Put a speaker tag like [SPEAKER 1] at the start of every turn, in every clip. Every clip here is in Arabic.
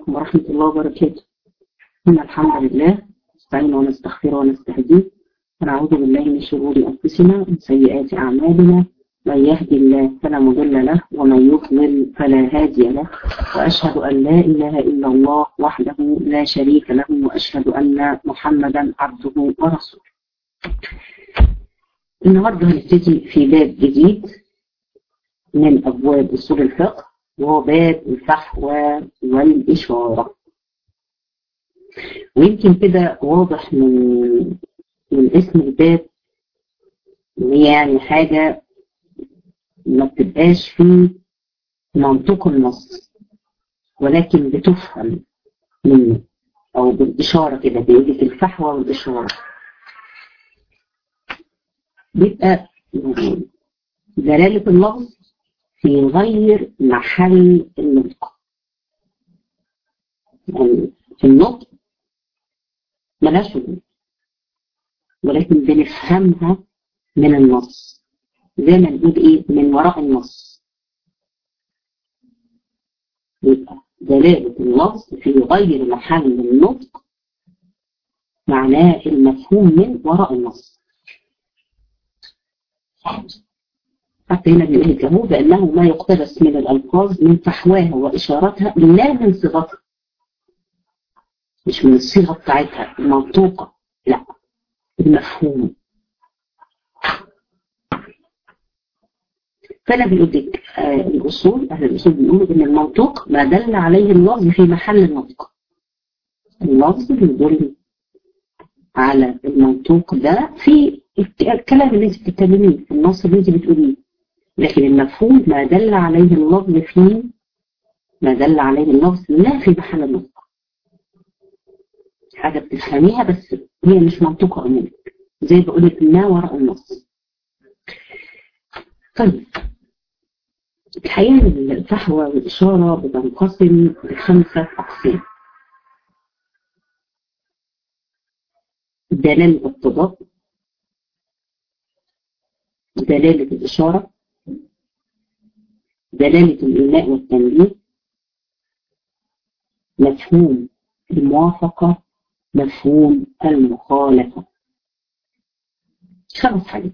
[SPEAKER 1] عليكم ورحمة الله وبركاته. إن الحمد لله نستعين ونستغفر ونستهديه ونعوذ بالله من شرور أنفسنا ومن سيئات أعمالنا، من يهدي الله فلا مضل له ومن يضلل فلا هادي له، وأشهد أن لا إله إلا الله وحده لا شريك له، وأشهد أن محمدا عبده ورسوله. النهارده هنبتدي في باب جديد من أبواب أصول الفقه، وهو باب الفحوى والإشارة. ويمكن كده واضح من اسم الباب يعني حاجة ما بتبقاش في منطق النص، ولكن بتفهم منه أو بالإشارة كده، بيجي الفحوى والإشارة بيبقى دلالة اللفظ في غير محل النطق. يعني في النطق ملاش وجود، ولكن بنفهمها من النص، زي ما نقول ايه، من وراء النص. يبقى دلالة اللفظ في غير محل النطق معناه المفهوم من وراء النص. حتى هنا بيقول لك اهو بأنه ما يقتبس من الألفاظ من فحواها وإشارتها لا من صيغتها، مش من الصيغة بتاعتها المنطوقة، لا، المفهوم. فأنا بيقول لك الأصول، أهل الأصول بيقولوا إن المنطوق ما دل عليه اللفظ في محل النطق. اللفظ بيدل على المنطوق ده في الكلام اللي انت بتتكلميه، في النص اللي انت بتقوليه، لكن المفهوم ما دل عليه اللفظ فيه، ما دل عليه اللفظ لا في محل النطق. حاجة بتفهميها بس هي مش منطقة منك، زي بقول لك ما وراء النص. طيب الحقيقة الفحوى والإشارة بتنقسم ل5 أقسام: دلالة التضاد، دلالة الإشارة، دلالة الإيماء والتنبيه، مفهوم الموافقة، مفهوم المخالفة. 5 حاجات.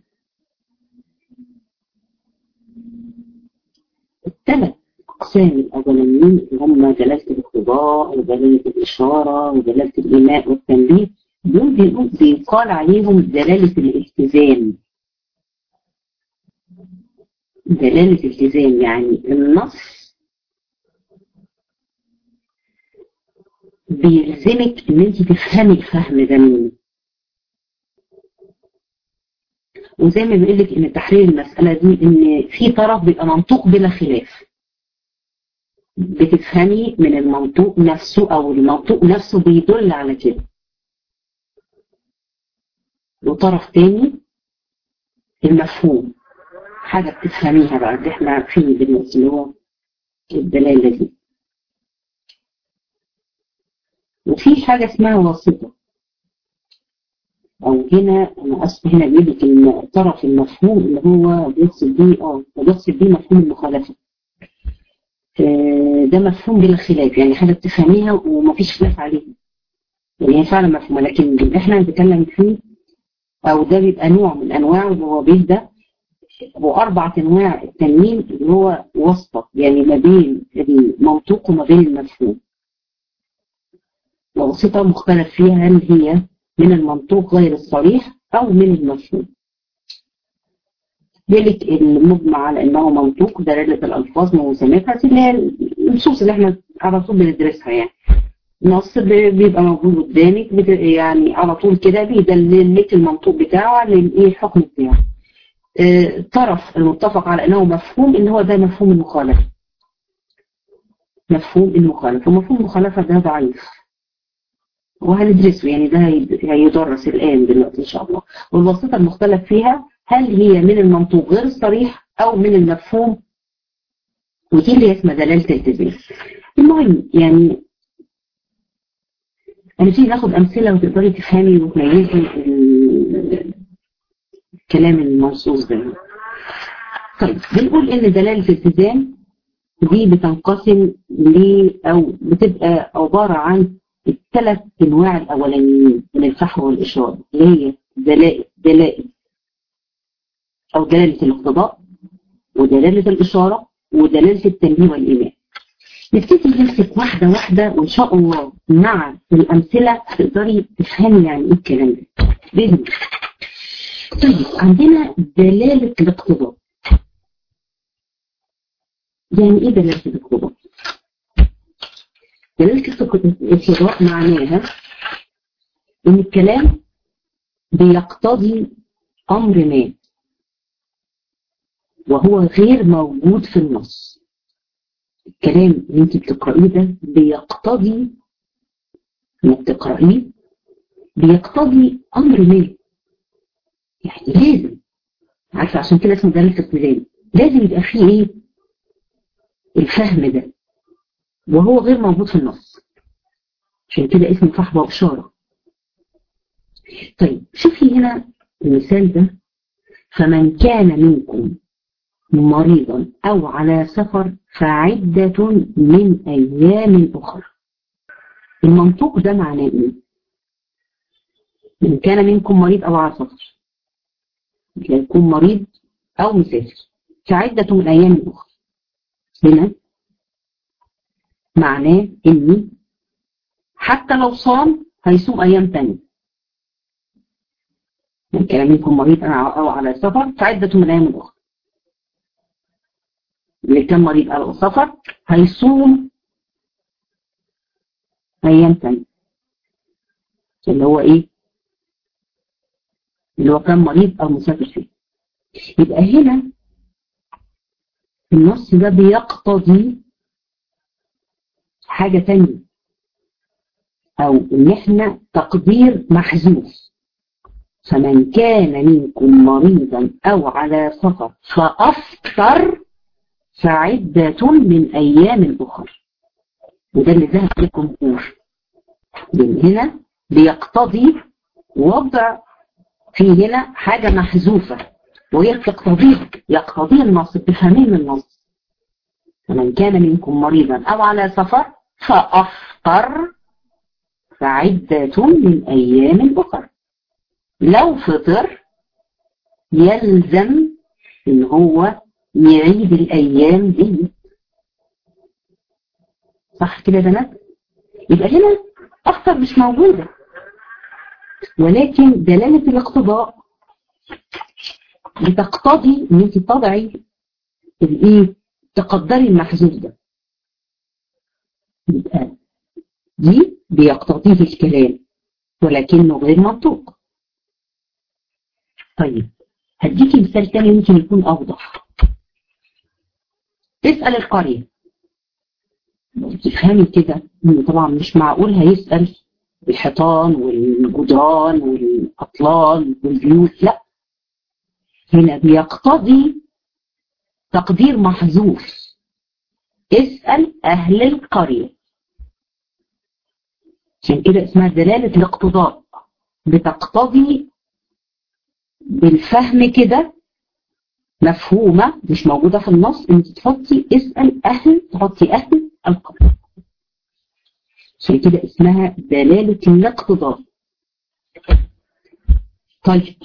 [SPEAKER 1] ال3 أقسام الأولانيين اللي هم دلالة الاقتضاء ودلالة الإشارة ودلالة الإيماء والتنبيه، دول بيقال عليهم دلالة الالتزام. دلالة الالتزام يعني النص بيلزمك ان انت تفهمي الفهم ده منه. وزي ما بيقول لك ان تحرير المسألة دي ان في طرف بيبقى منطوق بلا خلاف، بتفهمي من المنطوق نفسه او المنطوق نفسه بيدل على كده، وطرف تاني المفهوم، حاجة بتفهميها بقى اللي احنا فيه دلوقتي اللي هو الدلالة دي. وفي حاجة اسمها واسطة، او هنا انا اسف، هنا بيقول لك ان طرف المفهوم اللي هو بيقصد بيه مفهوم المخالفة. ده مفهوم بلا خلاف، يعني حاجة بتفهميها ومفيش خلاف عليها، يعني هي فعلا مفهومة، لكن اللي احنا بنتكلم فيه او ده بيبقى نوع من انواعه اللي هو بيهدى، و4 أنواع التانيين اللي هو واسطة، يعني ما بين المنطوق وما بين المفهوم. واسطة مختلف فيها هل هي من المنطوق غير الصريح أو من المفهوم. ذلك المجمع على أنه منطوق دلالة الألفاظ موسمتها، اللي هي النصوص اللي احنا على طول بندرسها، يعني نص بيبقى موجود قدامك يعني على طول كده بيدلل لك المنطوق بتاعه على الحكم بتاعه. طرف المتفق على أنه مفهوم إن هو ده مفهوم المخالفة. مفهوم المخالفة، ومفهوم المخالفة ده ضعيف وهندرسه، يعني ده هيدرس الآن دلوقتي إن شاء الله. والواسطة المختلف فيها هل هي من المنطوق غير الصريح أو من المفهوم، ودي اللي اسمها دلالة الالتزام. المهم يعني هنبتدي ناخد أمثلة وتقدري تفهمي وتميزي الكلام المنصوص ده. طيب بنقول إن دلالة الالتزام دي بتنقسم أو بتبقى عبارة عن الثلاث أنواع الأولانيين من الفحوى والإشارة، اللي هي دلائل أو دلالة الاقتضاء ودلالة الإشارة ودلالة التنبيه والإيمان. نبتدي نمسك واحدة واحدة، وإن شاء الله مع الأمثلة تقدري تفهمي يعني إيه الكلام ده بإذن الله. طيب عندنا دلالة الاقتضاء. يعني إيه دلالة الاقتضاء؟ دلالة الاقتضاء معناها إن الكلام بيقتضي أمر ما وهو غير موجود في النص. الكلام اللي انت بتقرأيه ده بيقتضي بيقتضي أمر ما، يعني لازم، عارفة عشان كده اسمه دلالة الاقتضاء، لازم يبقى فيه ايه؟ الفهم ده، وهو غير موجود في النص، عشان كده اسمه فحوى وإشارة. طيب شوفي هنا المثال ده، فمن كان منكم مريضا أو على سفر فعدة من أيام أخرى. المنطوق ده معناه إيه؟ من كان منكم مريض أو على سفر، يكون مريض أو مسافر، فعدة من أيام أخرى. هنا معناه إني حتى لو صام هيصوم أيام تانية. من كان منكم مريض أو على سفر فعدة من أيام أخرى. اللي كان مريض أو سفر هيصوم أيام تانية، اللي هو إيه؟ اللي هو كان مريض أو مسافر فيه. يبقى هنا النص ده بيقتضي حاجة تانية، أو إن إحنا تقدير محذوف. فمن كان منكم مريضا أو على سفر فأفطر فعدة من أيام أخرى. وده اللي ذهب للجمهور، هنا بيقتضي وضع في هنا حاجة محذوفة، وهي يقتضي النص، تفهمين النص. فمن كان منكم مريضا أو على سفر فأفطر فعدة من أيام أخرى. لو فطر يلزم إن هو يعيد الأيام دي، صح كده يا بنات؟ يبقى هنا أفطر مش موجودة، ولكن دلالة الاقتضاء بتقتضي ان انت تضعي الايه، تقدري المحذوف ده. يبقى دي بيقتضيه الكلام ولكنه غير منطوق. طيب هديكي مثال تاني ممكن يكون اوضح. تسأل القرية، تفهمي كده ان طبعا مش معقول هيسأل الحيطان والجدران والاطلال والبيوت، لا، هنا بيقتضي تقدير محذوف. اسأل أهل القرية، عشان كده اسمها دلالة الاقتضاء، بتقتضي بالفهم كده، مفهومة مش موجودة في النص، انت تحطي تحطي أهل القرية، عشان كده اسمها دلالة الاقتضاء. طيب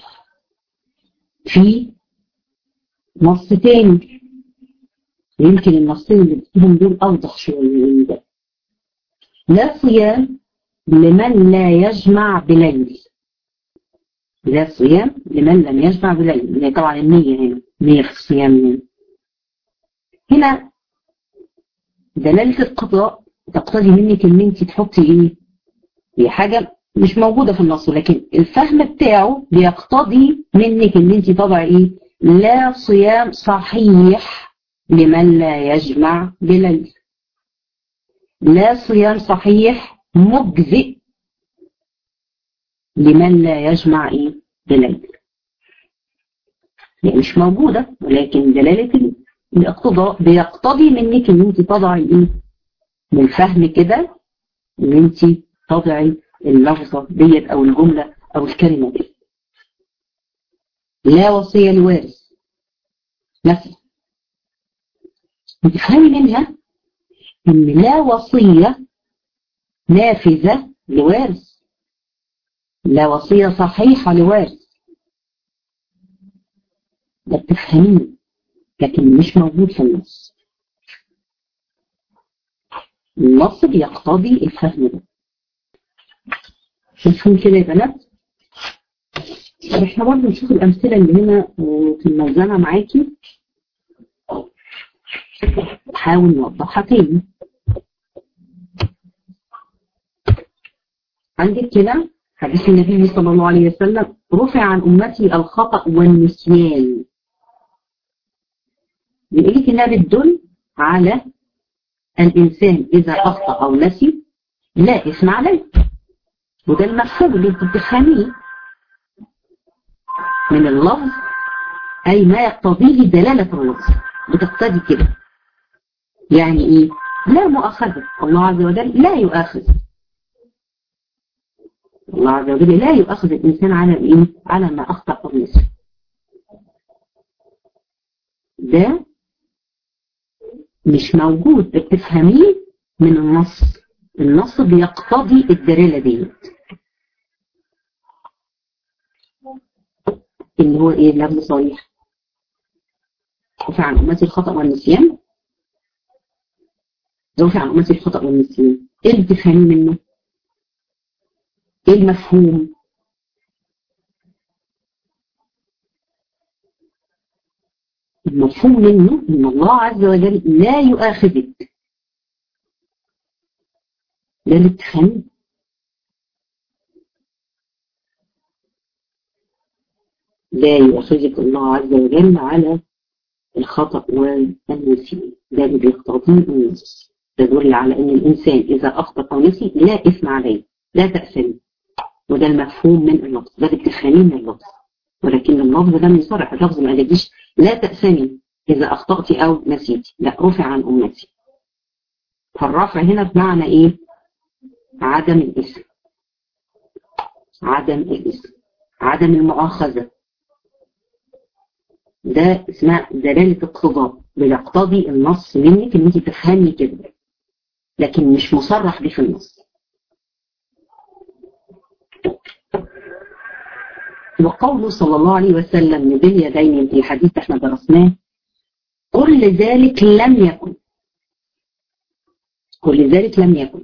[SPEAKER 1] في نص تاني، يمكن النصين اللي بتكون دول أوضح شوية من ده. لا صيام لمن لا يجمع بليل. لا صيام لمن لم يجمع بليل، هي طبعا النية هنا، نية في الصيام. هنا دلالة القضاء تقتضي منك ان انت تحطي ايه؟ هي حاجة مش موجودة في النص، لكن الفهم بتاعه بيقتضي منك ان انت تضعي ايه؟ لا صيام صحيح لمن لا يجمع بليل. لا صيام صحيح مجزئ لمن لا يجمع ايه؟ بليل. يعني مش موجودة، ولكن دلالة الاقتضاء بيقتضي منك ان انت تضعي ايه؟ بالفهم كده ان انت تضعي اللفظة ديت او الجملة او الكلمة دي. لا وصية لوارث مثلا، بتفهمي منها ان لا وصية نافذة لوارث، لا وصية صحيحة لوارث، ده بتفهميه لكن مش موجود في النص. النص بيقتضي الفهم ده. شوفوا كده يا بنات، احنا برضه نشوف الامثله اللي هنا في الملزمه معاكي، نحاول نوضحها تاني. عندك كده حديث النبي صلى الله عليه وسلم: رفع عن امتي الخطأ والنسيان. بيقول لك انها بتدل على الانسان اذا اخطأ او نسي لا اثم عليه، وده المفهوم اللي انت بتفهميه من اللفظ، اي ما يقتضيه دلاله اللفظ بتقتضي كده. يعني ايه؟ لا مؤاخذه، الله عز وجل لا يؤاخذ، الله عز وجل لا يؤاخذ الانسان على ايه؟ على ما اخطأ او نسي. ده مش موجود، بتفهميه من النص، النص بيقتضي الدلاله ديت اللي هو ايه؟ لفظ صريح: رفع عن امتي الخطأ والنسيان. رفع عن امتي الخطأ والنسيان، ايه اللي بتفهميه منه؟ ايه المفهوم؟ المفهوم منه ان الله عز وجل لا يؤاخذك، ده اللي بتفهميه. لا يؤاخذك الله عز وجل على الخطأ والنسيان، ده اللي بيقتضيه النص، تدل على ان الانسان اذا اخطأ او نسي لا اثم عليه، لا تأثم، وده المفهوم من اللفظ، ده اللي بتفهميه من اللفظ. ولكن اللفظ لم يصرح، اللفظ ما قاليش لا تأثمي اذا اخطأت او نسيتي، لا، رفع عن امتي. فالرفع هنا بمعنى ايه؟ عدم الإثم، عدم الإثم، عدم المؤاخذة. ده اسمها دلالة اقتضاء، بيقتضي النص منك ان انت تفهمي كده، لكن مش مصرح به في النص. وقوله صلى الله عليه وسلم ذي اليدين في الحديث احنا درسناه: كل ذلك لم يكن، كل ذلك لم يكن.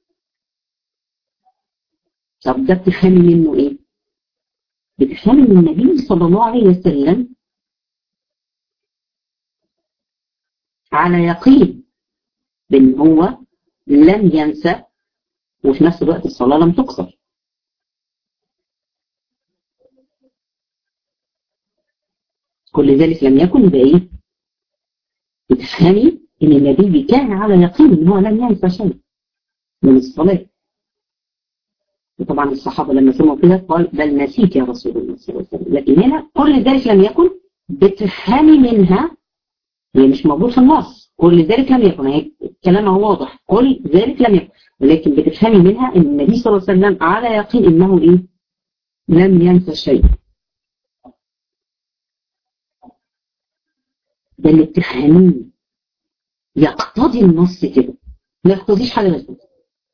[SPEAKER 1] طب ده بتفهمي منه ايه؟ بتفهمي من النبي صلى الله عليه وسلم على يقين بان هو لم ينسى، وفي نفس الوقت الصلاة لم تقصر. كل ذلك لم يكن، يبقى ايه؟ بتفهمي ان النبي كان على يقين ان هو لم ينسى شيء من الصلاة. وطبعا الصحابة لما سمعوا كده قال: بل نسيت يا رسول الله صلى الله عليه وسلم. لكن هنا كل ذلك لم يكن، بتفهمي منها، هي مش موجود في النص، كل ذلك لم يكن، هي كلامها واضح، كل ذلك لم يكن، ولكن بتفهمي منها ان النبي صلى الله عليه وسلم على يقين انه ايه؟ لم ينسى شيء. ده اللي بتفهميه، يقتضي النص كده، ما يقتضيش حاجه غير كده.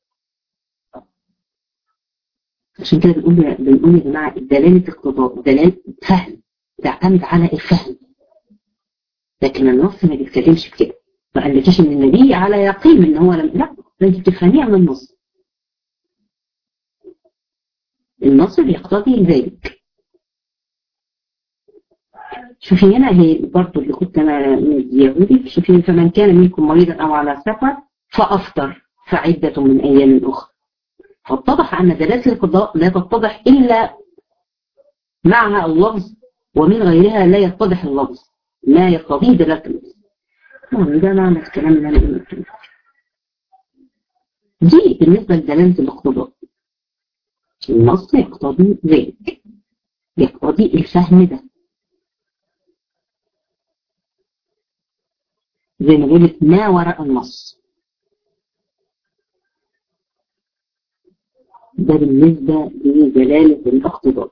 [SPEAKER 1] عشان كده بنقول يا جماعه دلاله اقتضاء، دلاله فهم، تعتمد على الفهم. لكن النص ما بيتكلمش في كده، ما قالكيش ان النبي على يقين ان هو لم، لا، ده انت بتفهميه عن النص، النص بيقتضي ذلك. شوفي هنا هي برضه اللي كنت انا مديهولك، شوفي: فمن كان منكم مريضا او على سفر فافطر فعده من ايام اخرى. فاتضح ان دلاله القضاء لا تتضح الا معها اللفظ، ومن غيرها لا يتضح اللفظ ما يقتضيه دلاله اللفظ. ده معنى الكلام اللي انا قلته. دي بالنسبه لدلاله الاقتضاء، النص يقتضي ذلك، يقتضي الفهم ده. زي ما قلت ما وراء النص، ده بالنسبة لدلالة الاقتضاء.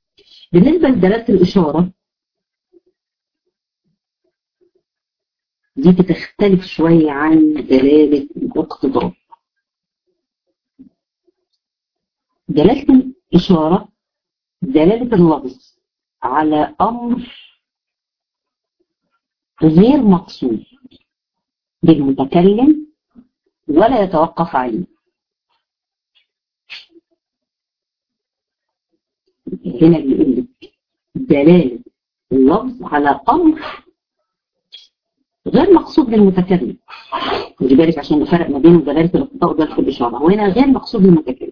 [SPEAKER 1] بالنسبة لدلالة الإشارة، دي بتختلف شوية عن دلالة الاقتضاء. دلالة الإشارة دلالة اللفظ على أمر غير مقصود بالمتكلم ولا يتوقف عليه. هنا بيقول لك دلالة اللفظ على أمر غير مقصود للمتكلم. خدي بالك عشان نفرق ما بين دلالة الاقتضاء ودلالة الإشارة. وهنا غير مقصود للمتكلم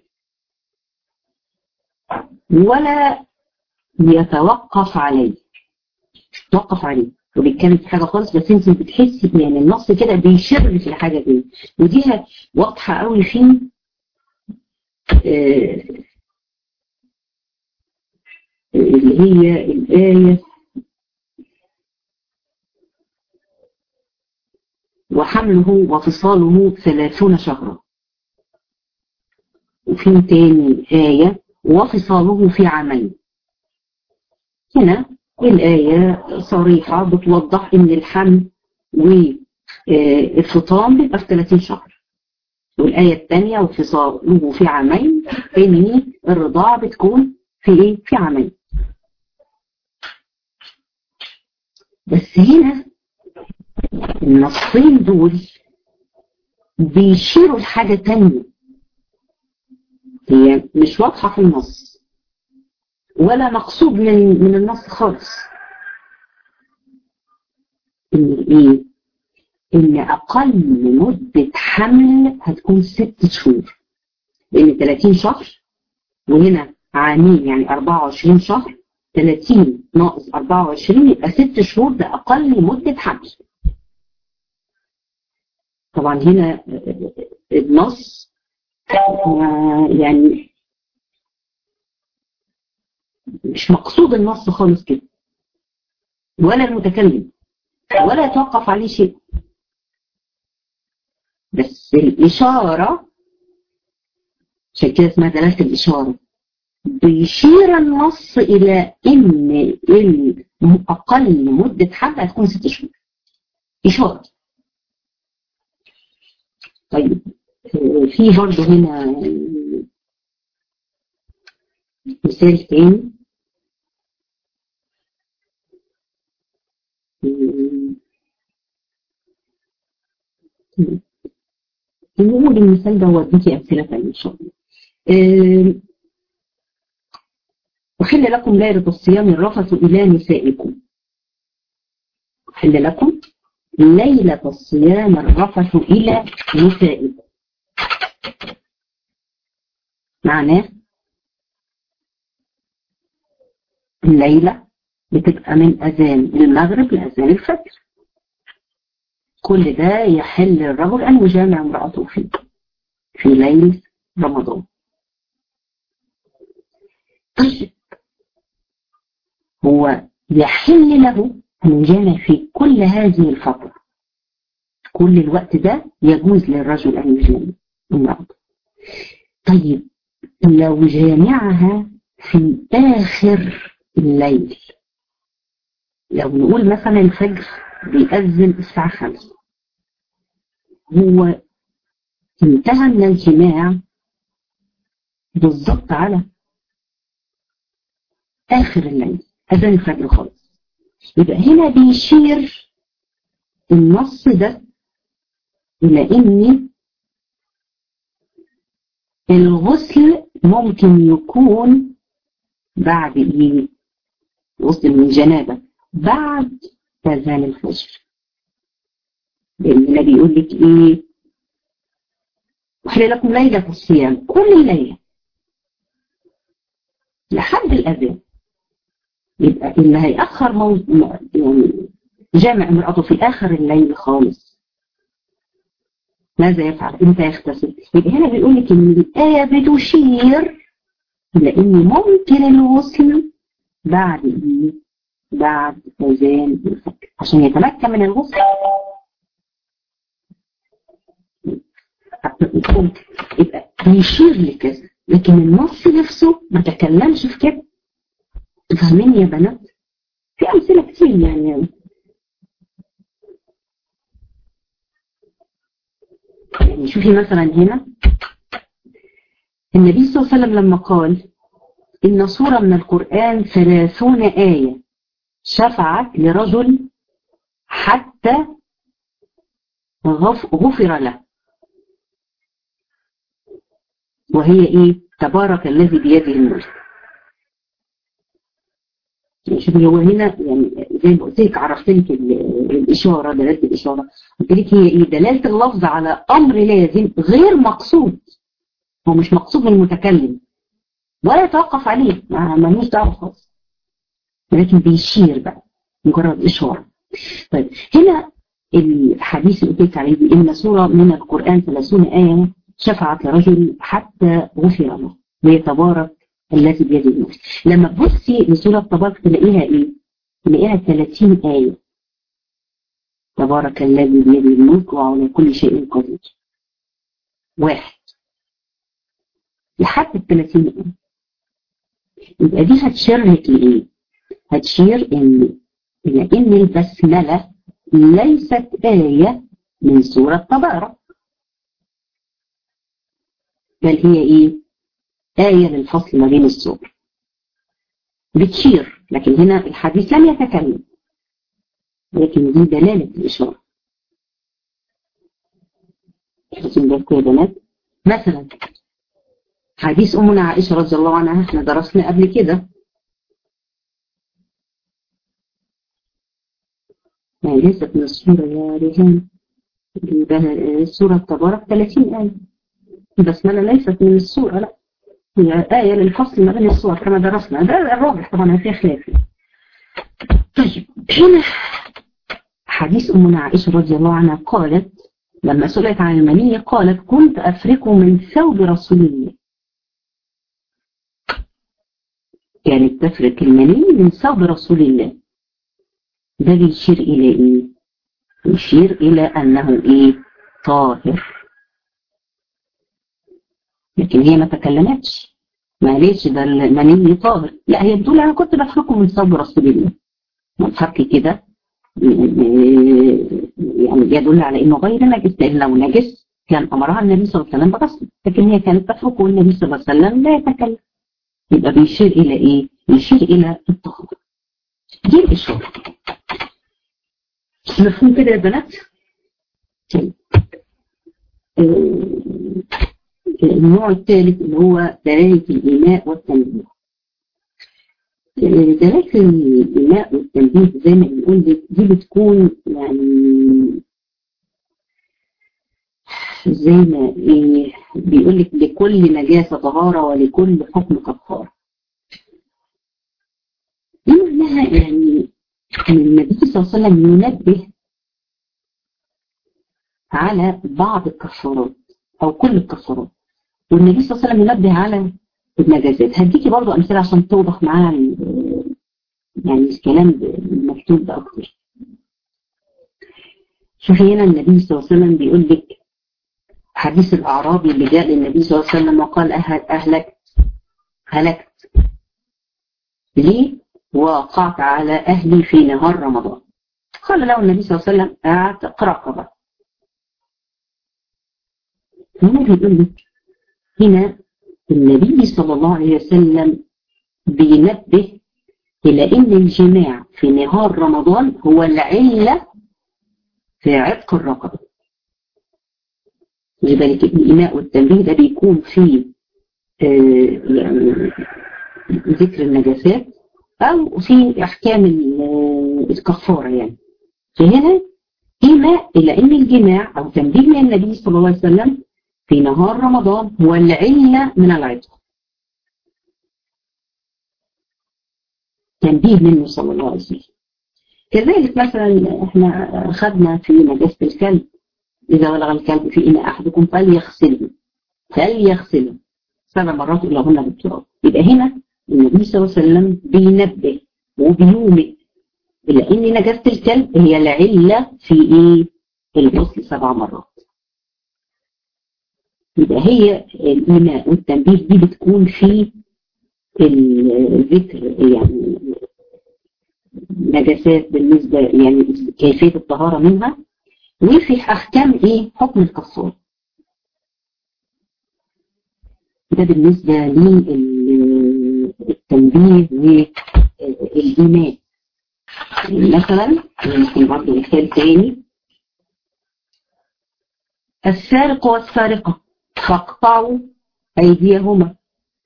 [SPEAKER 1] ولا يتوقف عليه. توقف عليه وبيتكلم في حاجة خالص، بس انت بتحسي يعني النص كده بيشر لك الحاجة دي، ودي واضحة قوي في اللي هي الآية وحمله وفصاله 30 شهرا. وفي تاني آية وفصاله في عامين. هنا الآية صريحة بتوضح إن الحمل والفطام بيبقى في 30 شهر. والآية الثانية وفصاله في عامين إن الرضاعة بتكون في إيه؟ في عامين. بس هنا النصين دول بيشيروا لحاجة تانية هي مش واضحة في النص ولا مقصود من النص خالص. إن إيه؟ إن أقل مدة حمل هتكون 6 شهور، لأن 30 شهر وهنا عامين يعني 24 شهر. 30 ناقص 24 يبقى 6 شهور، ده أقل مدة حمل. طبعا هنا النص يعني مش مقصود النص خالص كده، ولا المتكلم ولا يتوقف عليه شيء، بس الإشارة عشان كده اسمها دلالة الإشارة. بيشير النص إلى إن أقل مدة حمل هتكون 6 شهور. إشارة. طيب في برضه هنا مثال تاني. نقول المثال ده واديكي أمثلة تانية إن شاء الله. أحل لكم ليلة الصيام الرفث إلى نسائكم. أحل لكم ليلة الصيام الرفث إلى نسائكم. معناه الليلة بتبقى من أذان المغرب لأذان الفجر. كل ده يحل الرجل أن يجامع امرأته فيه في ليلة رمضان. طيب هو يحل له أن يجامع في كل هذه الفترة، كل الوقت ده يجوز للرجل أن يجامع امرأته. طيب لو جامعها في آخر الليل، لو نقول مثلا الفجر بيأذن الساعة 5، هو انتهى من الجماع بالضبط على آخر الليل، أذان الفجر خالص. يبقى هنا بيشير النص ده إلى إن الغسل ممكن يكون بعد إيه؟ غسل من جنابة بعد أذان الفجر. لأن النبي يقول لك إيه؟ أحل لكم ليلة الصيام كل الليلة لحد الأذان. يبقى اللي هيأخر يعني جامع امرأته في آخر الليل خالص ماذا يفعل؟ امتى يغتسل؟ يبقى هنا بيقول لك إن الآية بتشير إلى إن ممكن الغسل بعد إيه؟ بعد أذان الفجر عشان يتمكن من الغسل. يبقى بيشير لكذا، لكن النص نفسه ما تكلمش في كده. تفهمين يا بنات؟ في أمثلة كتير يعني. يعني شوفي مثلا هنا النبي صلى الله عليه وسلم لما قال إن سورة من القرآن 30 آية شفعت لرجل حتى غفر له، وهي إيه؟ تبارك الذي بيده الملك. يعني شوفي هو هنا يعني زي ما قلت لك عرفت لك الإشارة، دلالة الإشارة قلت لك هي إيه؟ دلالة اللفظ على أمر لازم غير مقصود، هو مش مقصود من المتكلم ولا يتوقف عليه، ملوش دعوة خالص، ولكن بيشير بقى مجرد إشارة. طيب هنا الحديث اللي قلت عليه دي إن سورة من القرآن 30 آية شفعت لرجل حتى غفر له، وهي تبارك الذي بيده الملك. لما تبصي لسورة تبارك تلاقيها إيه؟ تلاقيها 30 آية. تبارك الذي بيده الملك وعلى كل شيء قدير. واحد لحد 30 آية. يبقى دي هتشير لك لإيه؟ هتشير إن البسملة ليست آية من سورة تبارك، بل هي إيه؟ آية للفصل ما بين السور، بتشير، لكن هنا الحديث لم يتكلم، لكن دي دلالة الإشارة. حسن بالكم يا بنات. مثلا حديث أمنا عائشة رضي الله عنها احنا درسنا قبل كده، يعني ليست من السورة يا ريهان، سورة تبارك 30 آية، البسملة ليست من السورة، لا هي آية للفصل ما بين السور كما درسنا، ده الراجح طبعا في خلاف. طيب هنا حديث أمنا عائشة رضي الله عنها قالت لما سئلت عن المني قالت كنت أفرك من ثوب رسول الله، كانت تفرك المني من ثوب رسول الله. ده بيشير إلى إيه؟ يشير إلى أنه إيه؟ طاهر، لكن هي ما تكلمتش، معلش ده المني طاهر، لا هي بتقول أنا كنت بفركه من ثوب رسول الله. ما تفكي كده يعني يدل على انه غير نجس، لان لو نجس كان امرها النبي صلى الله عليه وسلم بغسله، لكن هي كانت تفرك والنبي صلى الله عليه وسلم لا يتكلم. يبقى بيشير الى ايه؟ يشير الى الطهارة. دي الاشاره. مفهوم كده يا بنات؟ النوع الثالث اللي هو دلالة الإيماء والتنبيه. دلالة الإيماء والتنبيه زي ما بنقول دي بتكون يعني زي ما بيقول لك لكل نجاسة طهارة ولكل حكم كفارة. دي معناها يعني ان النبي صلى الله عليه وسلم ينبه على بعض الكفارات او كل الكفارات، والنبي صلى الله عليه وسلم ينبه على النجاسات. هديكي برضو امثله عشان توضح معانا يعني الكلام المكتوب ده اكتر. شوفي هنا النبي صلى الله عليه وسلم بيقول لك حديث الأعرابي اللي جاء للنبي صلى الله عليه وسلم وقال هلكت ليه؟ وقعت على أهلي في نهار رمضان. قال له النبي صلى الله عليه وسلم اعتق رقبة. هنا بيقول لك هنا النبي صلى الله عليه وسلم بينبه إلى إن الجماع في نهار رمضان هو العلة في عتق الرقبة. لذلك الإيماء والتنبيه ده بيكون فيه يعني ذكر النجاسات أو في أحكام الكفارة يعني. فهنا إيماء إلى أن الجماع أو تنبيه من النبي صلى الله عليه وسلم في نهار رمضان هو العلة من العتق. تنبيه منه صلى الله عليه وسلم. كذلك مثلا احنا خدنا في نجاسة الكلب إذا ولغ الكلب في إناء أحدكم فليغسله 7 مرات إلهن بالتراب. يبقى هنا النبي صلى الله عليه وسلم بينبه وبيومئ إلى إن نجاسة الكلب هي العلة في إيه؟ الغسل 7 مرات. يبقى هي الإيماء والتنبيه دي بتكون في الذكر يعني نجاسات بالنسبة يعني كيفية الطهارة منها، وفي أحكام إيه؟ حكم الكفارة. ده بالنسبة للتنبيه والإيمان. مثلا يمكن برضه مثال تاني، السارق والسارقة فاقطعوا أيديهما.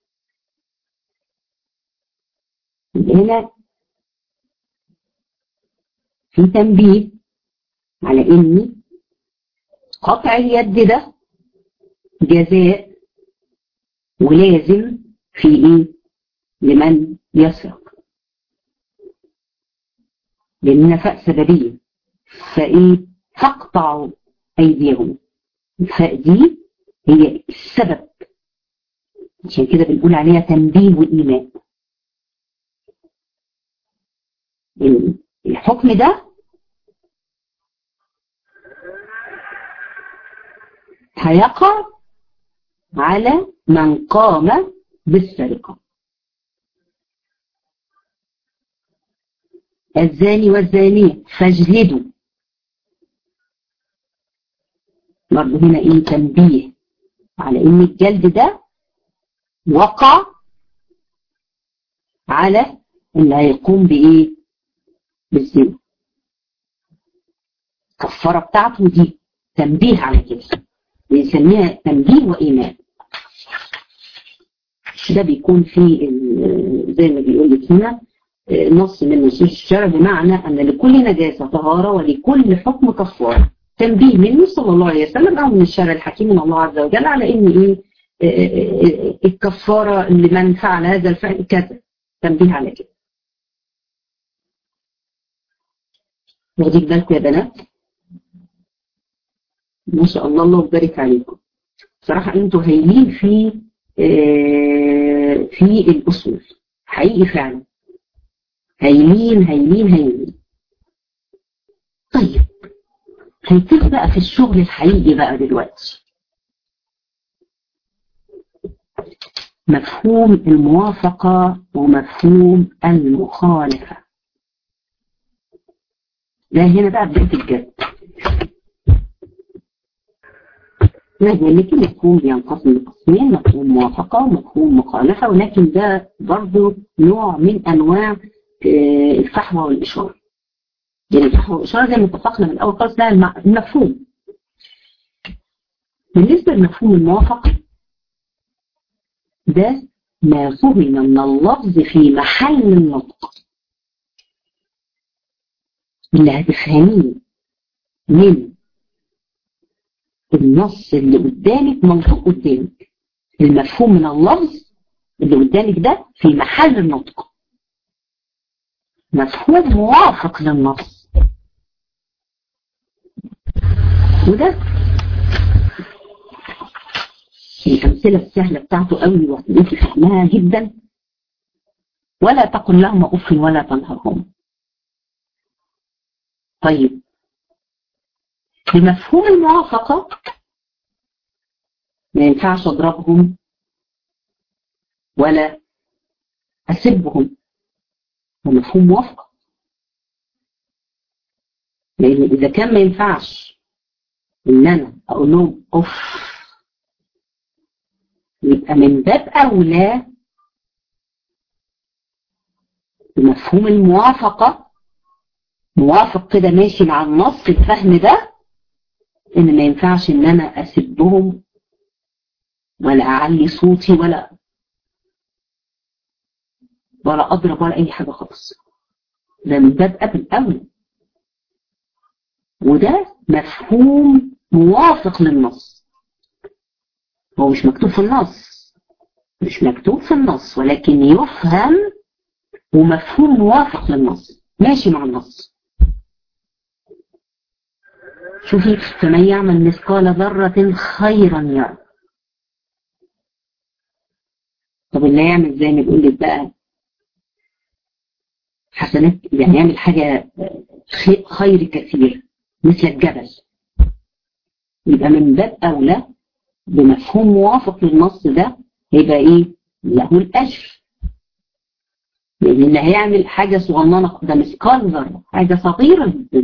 [SPEAKER 1] هنا في تنبيه على إن قطع اليد ده جزاء ولازم في إيه لمن يسرق، لأننا فاء سببية، فإيه فاقطعوا أيديهم، الفاء دي هي السبب، عشان كده بنقول عليها تنبيه وإيمان. الحكم ده هيقع على من قام بالسرقة. الزاني والزانية فاجلدوا، برضه هنا ايه تنبيه على ان الجلد ده وقع على اللي هيقوم بايه بالزنا، الكفارة بتاعته دي تنبيه على كده، بنسميها تنبيه وإيمان. ده بيكون في زي ما بيقول لك هنا نص من نصوص الشرع، بمعنى أن لكل نجاسة طهارة ولكل حكم كفارة. تنبيه منه صلى الله عليه وسلم أو من الشرع الحكيم من الله عز وجل على إن إيه الكفارة لمن فعل هذا الفعل كذا، تنبيه على كده. واخدين بالكم يا بنات؟ ما شاء الله، الله يبارك عليكم. صراحة انتوا هايلين في الأصول، حقيقي فعلا هايلين هايلين هايلين. طيب هنبتدي بقى في الشغل الحقيقي بقى دلوقتي. مفهوم الموافقة ومفهوم المخالفة، ده هنا بقى بداية الجد. نجد لكن مفهوم بينقسم لقسمين، مفهوم موافقة ومفهوم مخالفة، ولكن ده برضو نوع من أنواع الفحوى والإشارة. يعني الفحوى والإشارة زي ما اتفقنا من الأول خالص ده المفهوم. بالنسبة لمفهوم الموافقة ده ما فهم من اللفظ في محل النطق، اللي هتفهميه من النص اللي قدامك منطوق قدامك. المفهوم من اللفظ اللي قدامك ده في محل النطق مفهوم موافق للنص، وده الأمثلة السهلة بتاعته قوي وانت فهمها جدا. ولا تقل لهما أف ولا تنهرهما. طيب بمفهوم الموافقة ما ينفعش أضربهم ولا أسبهم، ومفهوم موافقة، لأن إذا كان ما ينفعش إن أنا أقول لهم أف، يبقى من باب أولى بمفهوم الموافقة، موافق كده ماشي مع النص الفهم ده، إن ما ينفعش إن أنا أسبهم ولا أعلي صوتي ولا أضرب ولا أي حاجة خالص. ده من باب أولى، وده مفهوم موافق للنص. هو مش مكتوب في النص، مش مكتوب في النص، ولكن يفهم ومفهوم موافق للنص، ماشي مع النص. شوفي، فمن يعمل مثقال ذرة خيرا يرى. طب اللي يعمل زي ما بيقول لك بقى حسنات، يعني يعمل حاجة خير كثير مثل الجبل، يبقى من باب أولى بمفهوم موافق للنص ده يبقى إيه؟ له الأجر. لأن اللي هيعمل حاجة صغننة ده مثقال ذرة، حاجة صغيرة جدا،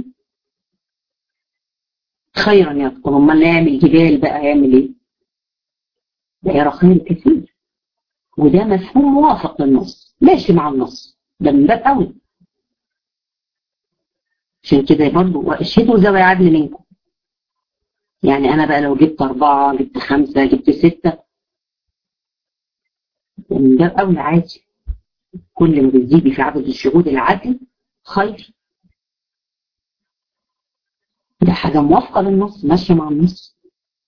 [SPEAKER 1] خيرا يذكر. أما اللي يعمل جبال بقى يعمل إيه؟ ده يرى خير كثير. وده مفهوم موافق للنص ماشي مع النص، ده من باب أولى. عشان كده برضه واشهدوا ذوي عدل منكم. يعني أنا بقى لو جبت 4 جبت 5 جبت 6 من باب أولى عادي، كل ما بتزيدي في عدد الشهود العدل خير، ده حاجة موافقة للنص ماشية مع النص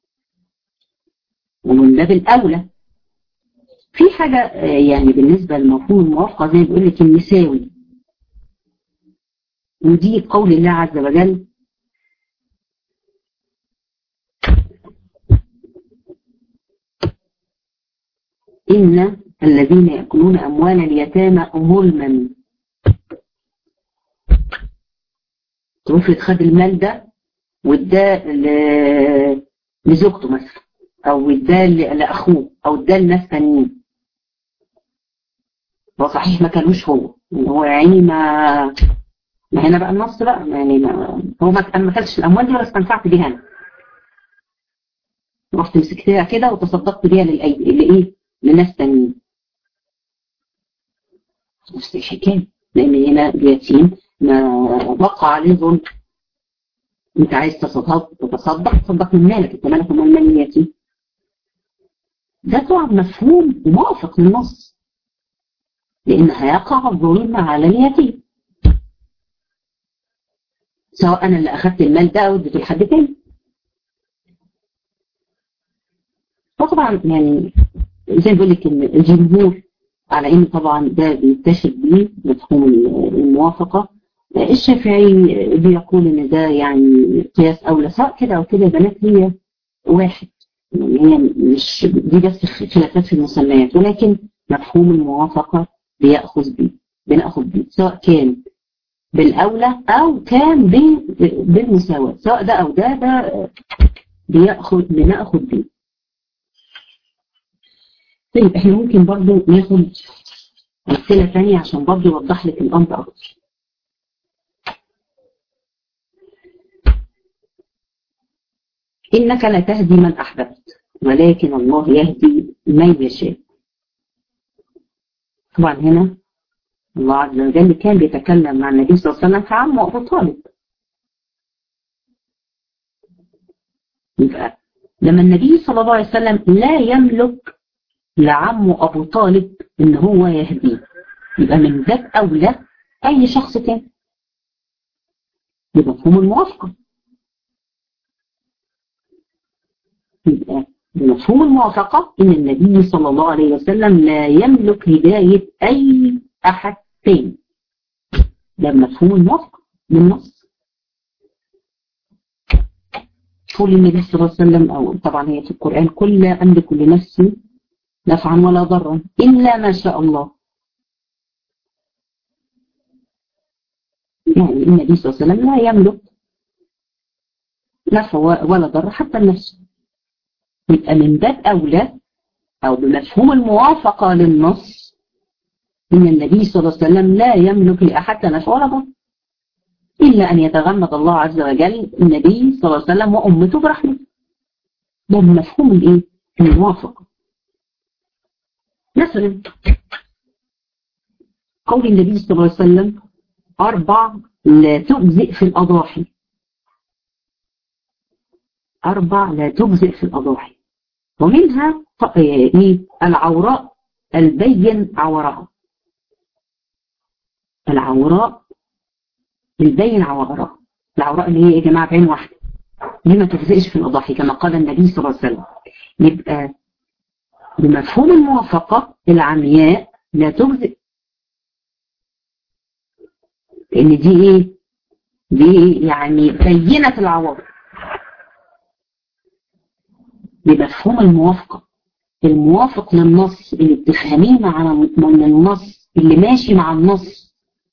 [SPEAKER 1] ومن باب الأولى. في حاجة يعني بالنسبة لمفهوم الموافقة زي ما بيقول لك المساوي، ودي قول الله عز وجل إن الذين يأكلون أموال اليتامى ظلما، توفي خد المال ده واداه لزوجته مثلا، أو اداه لأخوه، أو اداه لناس تانيين. هو صحيح ما كانوش هو، هو يعني ما هنا بقى النص بقى يعني هو ما كانش الأموال دي ولا استنفعت بيها أنا، رحت مسكتها كده وتصدقت بيها لإيه؟ لناس تانيين. نفس الحكاية، لأن هنا اليتيم ما وقع عليه ظلم، أنت عايز تصدق من مالك، أنت مالك ومال مال اليتيم. ده طبعا مفهوم موافق للنص، لأن هيقع الظلم على اليتيم، سواء أنا اللي أخذت المال ده أو اديته لحد تاني. فطبعا يعني زي ما بقول لك إن الجمهور على إن طبعا ده بيتشد بيه مفهوم الموافقة. الشافعي بيقول إن ده يعني قياس أولى، سواء كده أو كده يا بنات هي واحد، يعني هي مش دي بس خلافات في المسميات، ولكن مفهوم الموافقة بنأخذ بيه سواء كان بالأولى أو كان بالمساواة، سواء ده أو ده بنأخذ بيه. طيب احنا ممكن برضو ناخد أمثلة ثانية عشان برضو يوضح لك الأمر أكتر. إنك لا تهدي من أحببت ولكن الله يهدي من يشاء. طبعا هنا الله عز وجل كان بيتكلم مع النبي صلى الله عليه وسلم في عمه أبو طالب. يبقى لما النبي صلى الله عليه وسلم لا يملك لعمه أبو طالب إن هو يهديه، يبقى من باب أولى أي شخص تاني، بمفهوم الموافقة. يبقى بمفهوم الموافقة إن النبي صلى الله عليه وسلم لا يملك هداية أي أحد تاني، ده بمفهوم الموافقة بالنص. قول النبي صلى الله عليه وسلم، أو طبعا هي في القرآن، كل لا أملك لنفسي نفعا ولا ضرا إلا ما شاء الله. يعني النبي صلى الله عليه وسلم لا يملك نفع ولا ضر حتى النفس، يبقى من باب أولى أو بمفهوم الموافقة للنص إن النبي صلى الله عليه وسلم لا يملك لأحد نفع ولا ضر إلا أن يتغمد الله عز وجل النبي صلى الله عليه وسلم وأمته برحمته، ده بمفهوم الإيه؟ الموافقة. مثلا قول النبي صلى الله عليه وسلم 4 لا تجزئ في الأضاحي، 4 لا تجزئ في الأضاحي، ومنها إيه؟ العوراء البين عورها، العوراء البين عورها، العوراء اللي هي يا جماعة بعين واحدة دي ما تجزئش في الأضاحي كما قال النبي صلى الله عليه وسلم. يبقى بمفهوم الموافقة العمياء لا تجزئ، لأن دي إيه؟ دي يعني بينة العوار. بمفهوم الموافقة الموافق للنص اللي بتفهميه من النص اللي ماشي مع النص،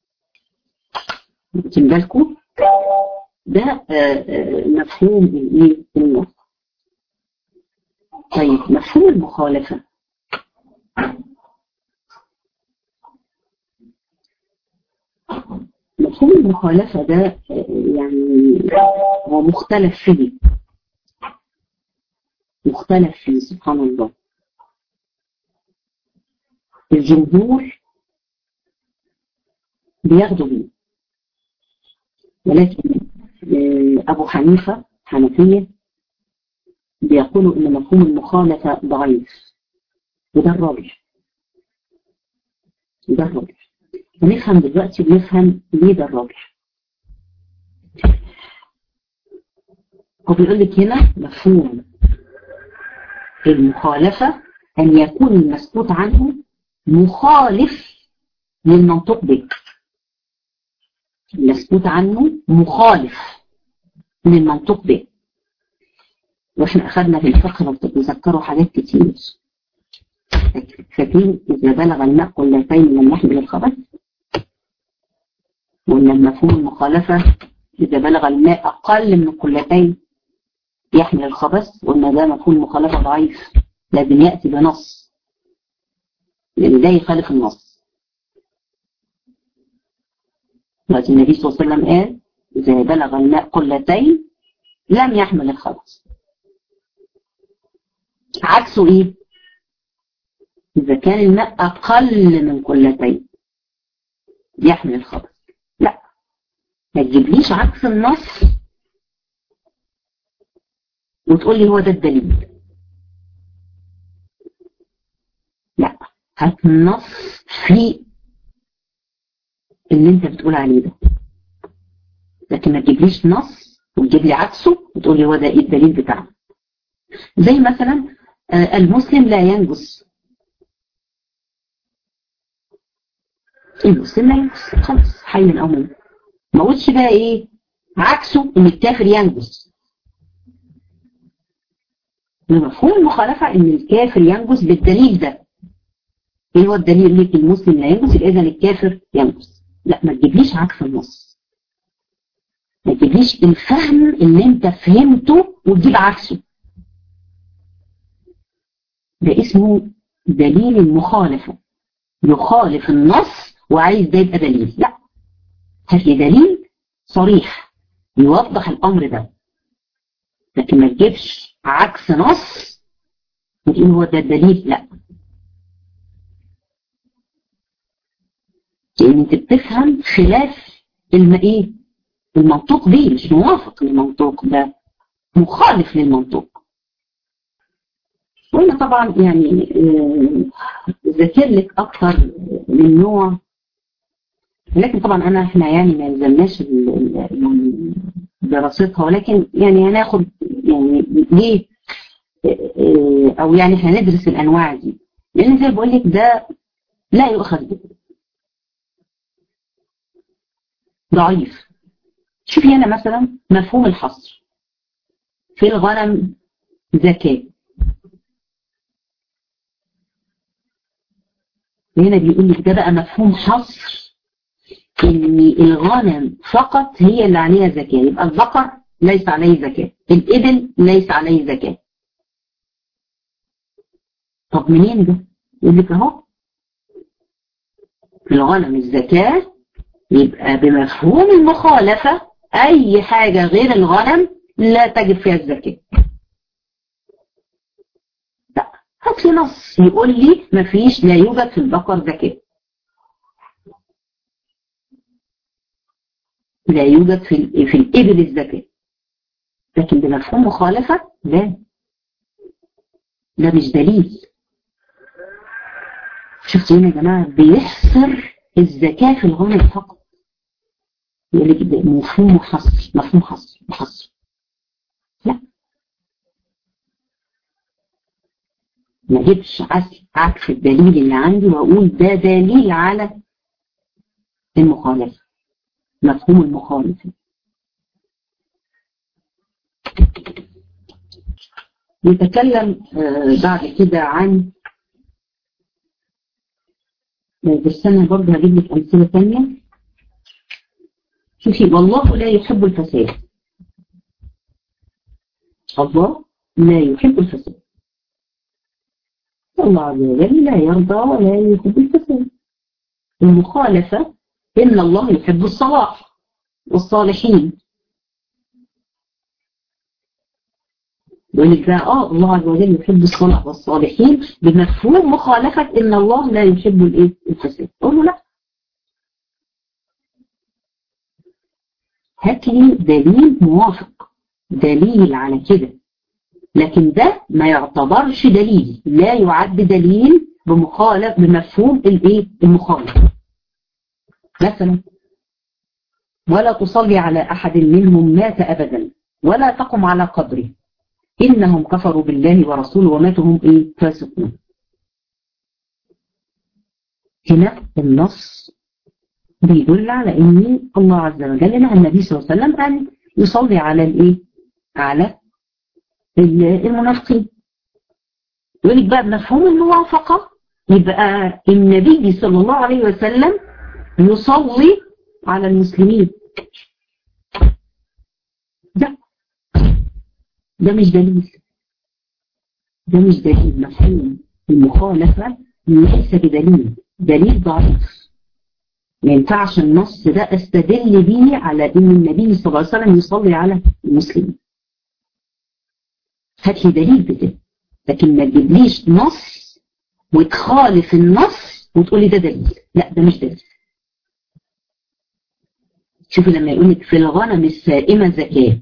[SPEAKER 1] واخدين بالكم؟ ده مفهوم الايه؟ الموافقة. طيب مفهوم المخالفة، مفهوم المخالفة ده يعني هو مختلف فيه سبحان الله. الجمهور بياخدوا بيه، ولكن أبو حنيفة حنفية بيقولوا إن مفهوم المخالفة ضعيف، وده الراجح. هنفهم دلوقتي ونفهم ليه ده الراجح. هو بيقول لك هنا مفهوم المخالفة أن يكون المسكوت عنه مخالف للمنطوق به. المسكوت عنه مخالف للمنطوق به. واحنا أخذنا في الفقه لو تتذكروا حاجات كتير. فاكرين إذا بلغ الماء قلتين لم يحمل الخبث؟ وإن المفهوم المخالفة إذا بلغ الماء أقل من قلتين يحمل الخبث، وإن ده مفهوم مخالفة ضعيف لازم يأتي بنص، لأن ده يخالف النص. لكن النبي صلى الله عليه وسلم قال إذا بلغ الماء قلتين لم يحمل الخبث. عكسه إيه؟ إذا كان الماء أقل من قلتين يحمل الخبث. لا، ما تجيبليش عكس النص وتقول لي هو ده الدليل. لا، هات النص في اللي انت بتقول عليه ده، لكن ما تجيبليش نص وتجيب لي عكسه وتقول لي هو ده ايه الدليل بتاعه. زي مثلا المسلم لا ينجس. المسلم لا ينجس خلاص، حي من او ميت. ما قلتش بقى ايه عكسه ان الكافر ينجس. مفهوم المخالفة ان الكافر ينجس بالدليل ده. ايه هو الدليل ليك المسلم لا ينجس اذا الكافر ينجس؟ لا، ما تجيبليش عكس النص، ما تجيبليش الفهم اللي انت فهمته وتجيب عكسه. ده اسمه دليل المخالفة، يخالف النص وعايز ده يبقى دليل. لا، هات لي دليل صريح يوضح الامر ده، لكن ما تجيبش عكس نص وتقول هو ده الدليل. لا، لان انت بتفهم خلاف ايه المنطوق بيه، مش موافق للمنطوق ده، مخالف للمنطوق. وانا طبعا يعني ذاكر لك اكثر من نوع، لكن طبعا احنا يعني ما نزلناش يعني دراستها، ولكن يعني هناخد يعني ليه او يعني هندرس الانواع دي، لان زي ما بقول لك ده لا يؤخذ به، ضعيف. شوفي هنا مثلا مفهوم الحصر في الغنم زكاة. هنا بيقول لك ده بقى مفهوم حصر، ان الغنم فقط هي اللي عليها زكاة، يبقى البقر ليس عليه زكاة، الإبل ليس عليه زكاة. طب منين ده؟ يقول لك اهو في الغنم الزكاة، يبقى بمفهوم المخالفة أي حاجة غير الغنم لا تجب فيها الزكاة. لا، هات لي نص يقول لي مفيش، لا يوجد في البقر زكاة، لا يوجد في الإبل الزكاة، لكن بمفهوم مخالفة لا، ده مش دليل. شفتوا هنا يا جماعة بيحصر الزكاة في الغنم فقط، يقول لك ده مفهوم حصر، مفهوم حصر. لا، ما جبش عكس الدليل اللي عندي واقول ده دليل على المخالفة، مفهوم المخالفة. نتكلم بعد كده عن، بس انا برضه هجيب لك امثله ثانيه. شوفي، والله لا يحب الفساد. الله لا يحب الفساد، الله عز وجل لا يرضى ولا يحب الفساد. المخالفة إن الله يحب الصلاح والصالحين، يقول لك بقى الله عز وجل يحب الصلاح والصالحين بمفهوم مخالفة ان الله لا يحب الايه؟ الفساد. اقول له لا، هات لي دليل موافق، دليل على كده، لكن ده ما يعتبرش دليل، لا يعد دليل بمخالف بمفهوم الايه؟ المخالف. مثلا ولا تصلي على احد منهم مات ابدا ولا تقم على قبره انهم كفروا بالله ورسوله وماتوا هم ايه؟ فاسقون. هنا النص بيدل على ان الله عز وجل نهى النبي صلى الله عليه وسلم ان يصلي على الايه؟ على المنافقين. يقول لك بقى بمفهوم الموافقه يبقى النبي صلى الله عليه وسلم يصلي على المسلمين. ده مش دليل، ده مش دليل. مفهوم المخالفه ليس بدليل، دليل ضعيف. ما ينفعش النص ده استدل بيه على ان النبي صلى الله عليه وسلم يصلي على المسلمين. هات لي دليل بكده، لكن ما تجيبليش نص وتخالف النص وتقولي ده دليل. لا، ده مش دليل. شوفي لما يقول لك في الغنم السائمه زكاه،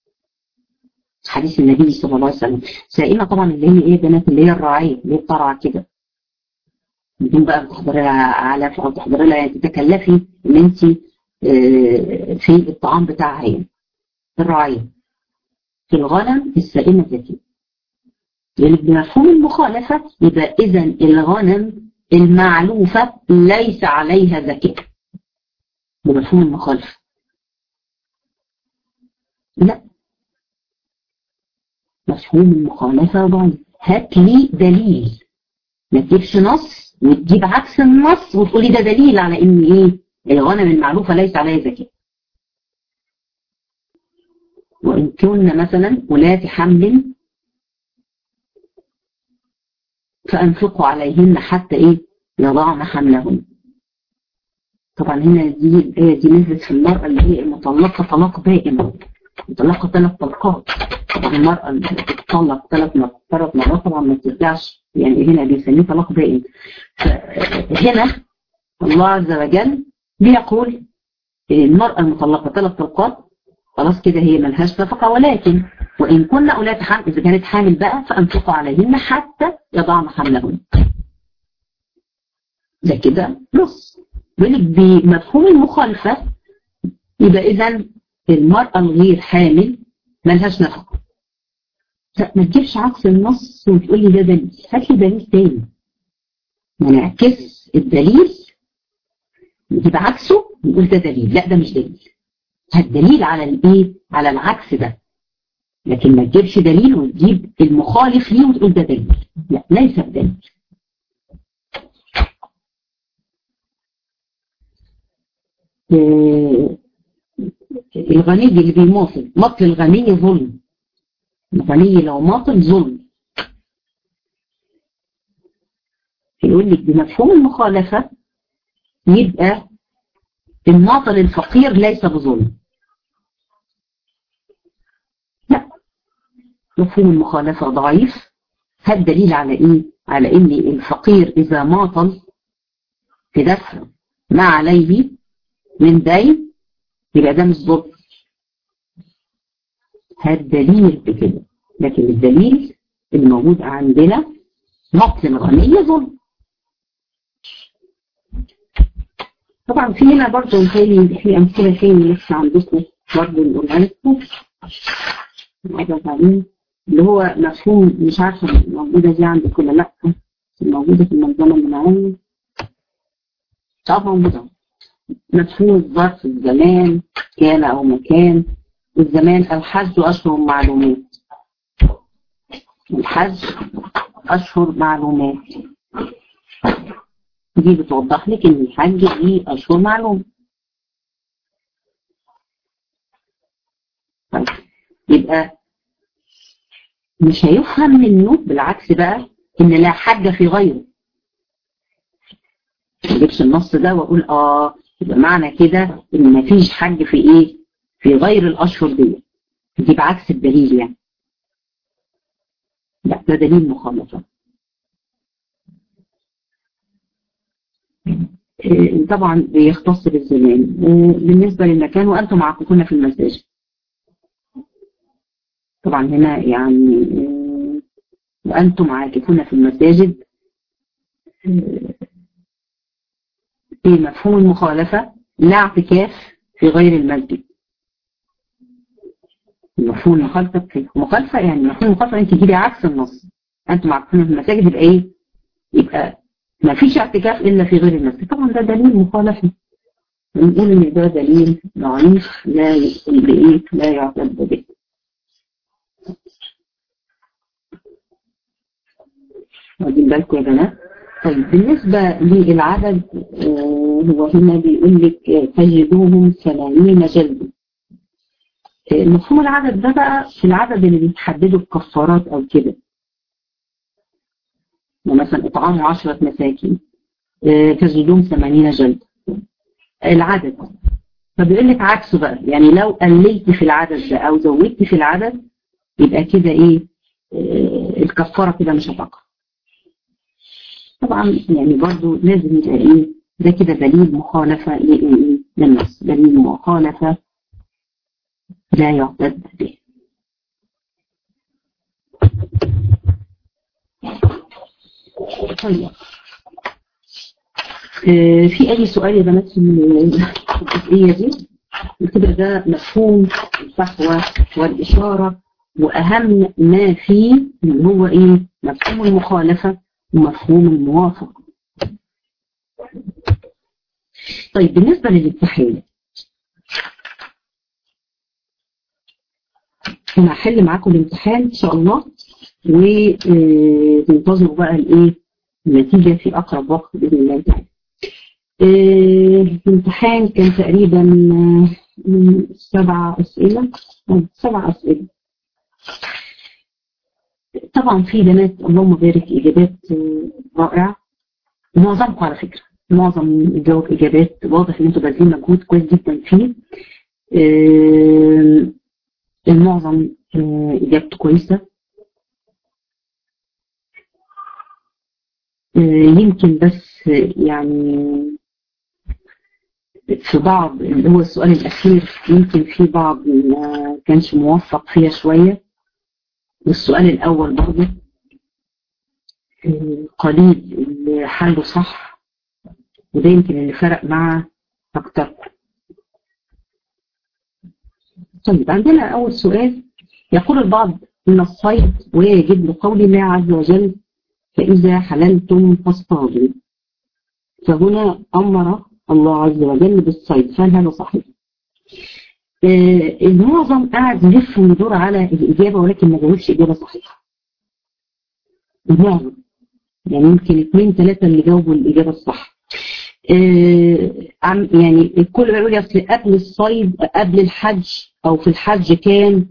[SPEAKER 1] حديث النبي صلى الله عليه وسلم. سائمه طبعا اللي هي ايه بنات، اللي هي الراعيه اللي هي بترعى كده، بدون بقى بتحضري لها علف او تحضري لها، يعني تتكلفي ان انت في الطعام بتاعها. هي الراعيه في الغنم السائمه زكاه. يعني بمفهوم المخالفه يبقى اذا الغنم المعلوفه ليس عليها زكاه. بمفهوم المخالفه لا، مفهوم المخالفه ضعيف. هات لي دليل، ما تجيبش نص وتجيب عكس النص وتقولي ده دليل على ان ايه؟ الغنم المعلوفه ليس عليها زكاه. وان كنا مثلا ولات حمل فانفقوا عليهن حتى ايه؟ يضعن حملهن. طبعا هنا دي الايه دي نزلت في المراه اللي هي المطلقه طلاق بائن، مطلقه 3 طلقات. طبعا المراه اللي بتطلق 3 مرات طبعا ما بترجعش، يعني هنا بيسميه طلاق بائن. فهنا الله عز وجل بيقول المراه المطلقه 3 طلقات خلاص كده هي ملهاش نفقه، ولكن وان كنا اولاد حمل، اذا كانت حامل بقى فانفقوا عليهن حتى يضعن حملهن. ده كده نص. بمفهوم المخالفه يبقى اذا المراه الغير حامل ملهاش نفقه. ما تجيبش عكس النص وتقول لي ده دليل. هات لي دليل تاني، ما نعكس الدليل نجيب عكسه ونقول ده دليل. لا، ده مش دليل. هات دليل على الايه؟ على العكس ده، لكن ما تجيبش دليل وتجيب المخالف ليه وتقول ده دليل. لا، ليس بدليل. الغني اللي بيماطل، مطل الغني ظلم. الغني لو ماطل ظلم. يقول لك بمفهوم المخالفة يبقى الماطل الفقير ليس بظلم. لا، مفهوم المخالفة ضعيف. هذا دليل على ايه؟ على ان الفقير اذا ماطل في دفع ما عليه من دين يبقى ده مش ظلم. هذا دليل بكده، لكن الدليل الموجود عندنا مطل الغني ظلم. طبعا في هنا برضه في امثله ثانيه لسه عندكم برضه نقولها لكم اللي هو مفهوم، مش عارفه موجوده دي عندك ولا لا، موجوده في المنظمه اللي معانا. طبعا موجوده. مفهوم الظرف، الزمان كان او مكان. الزمان الحج اشهر معلومات. الحج اشهر معلومات دي بتوضح لك ان الحج دي اشهر معلوم. طيب يبقى مش هيفهم منه بالعكس بقى ان لا حج في غيره. ما اجيبش النص ده واقول يبقى معنى كده ان مفيش حج في ايه؟ في غير الاشهر دي. دي بعكس الدليل يعني. لا ده دليل مخالفة. طبعا بيختص بالزمان. بالنسبة للمكان وأنتم عاكفون في المساجد، طبعا هنا يعني وأنتم عاكفون في المساجد في مفهوم المخالفة، لا اعتكاف في غير المسجد. مفهوم المخالفة يعني مفهوم المخالفة انت تجيبي عكس النص. انتم عاكفون في المساجد يبقى ايه؟ يبقى ما فيش اعتكاف الا في غير المسجد. طبعا ده دليل مخالفة، نقول ان ده دليل ضعيف لا يقبل بايه، لا يعتد به. واخدين بالكم يا بنات؟ طيب بالنسبة للعدد هو هنا بيقول لك فجدوهم 80 جلدة. مفهوم العدد ده بقى في العدد اللي بيتحدده بكفارات او كده، مثلا اطعام 10 مساكين فجدوهم 80 جلدة العدد. فبيقول لك عكسه بقى، يعني لو قللت في العدد ده او زودت في العدد يبقى كده ايه الكفارة كده مش هتقع. طبعا يعني برضو لازم يبقى ايه ده كده دليل مخالفة للنص، دليل مخالفة لا يعتد به. طيب في اي سؤال يا بنات في الجزئية دي؟ كده ده مفهوم الفحوى والإشارة، وأهم ما فيه اللي هو إيه مفهوم المخالفة ومفهوم الموافقة. طيب بالنسبة للامتحان أنا هحل معاكم الامتحان إن شاء الله، وتنتظروا بقى الإيه النتيجة في أقرب وقت بإذن الله تعالى. الامتحان كان تقريبا 7 أسئلة. طبعا في بنات اللهم بارك إجابات رائعة، معظمكم على فكرة معظم الجواب إجابات واضح إن أنتوا باذلين مجهود كويس جدا فيه. المعظم إجابته كويسة. يمكن بس يعني في بعض اللي هو السؤال الأخير يمكن في بعض ما كانش موفق فيها شوية، والسؤال الأول برضه قليل اللي حله صح، وده يمكن اللي فرق مع أكتر. طيب عندنا أول سؤال يقول البعض من الصيد ويجب لقول الله عز وجل فإذا حللتم فاصطادوا، فهنا أمر الله عز وجل بالصيد، فهل هذا صحيح؟ المعظم قاعد يلف ويدور على الإجابة ولكن ما جاوبش إجابة صحيحة. المعظم يعني يمكن 2 3 اللي جاوبوا الإجابة الصح. يعني الكل بيقول أصل قبل الصيد قبل الحج أو في الحج كان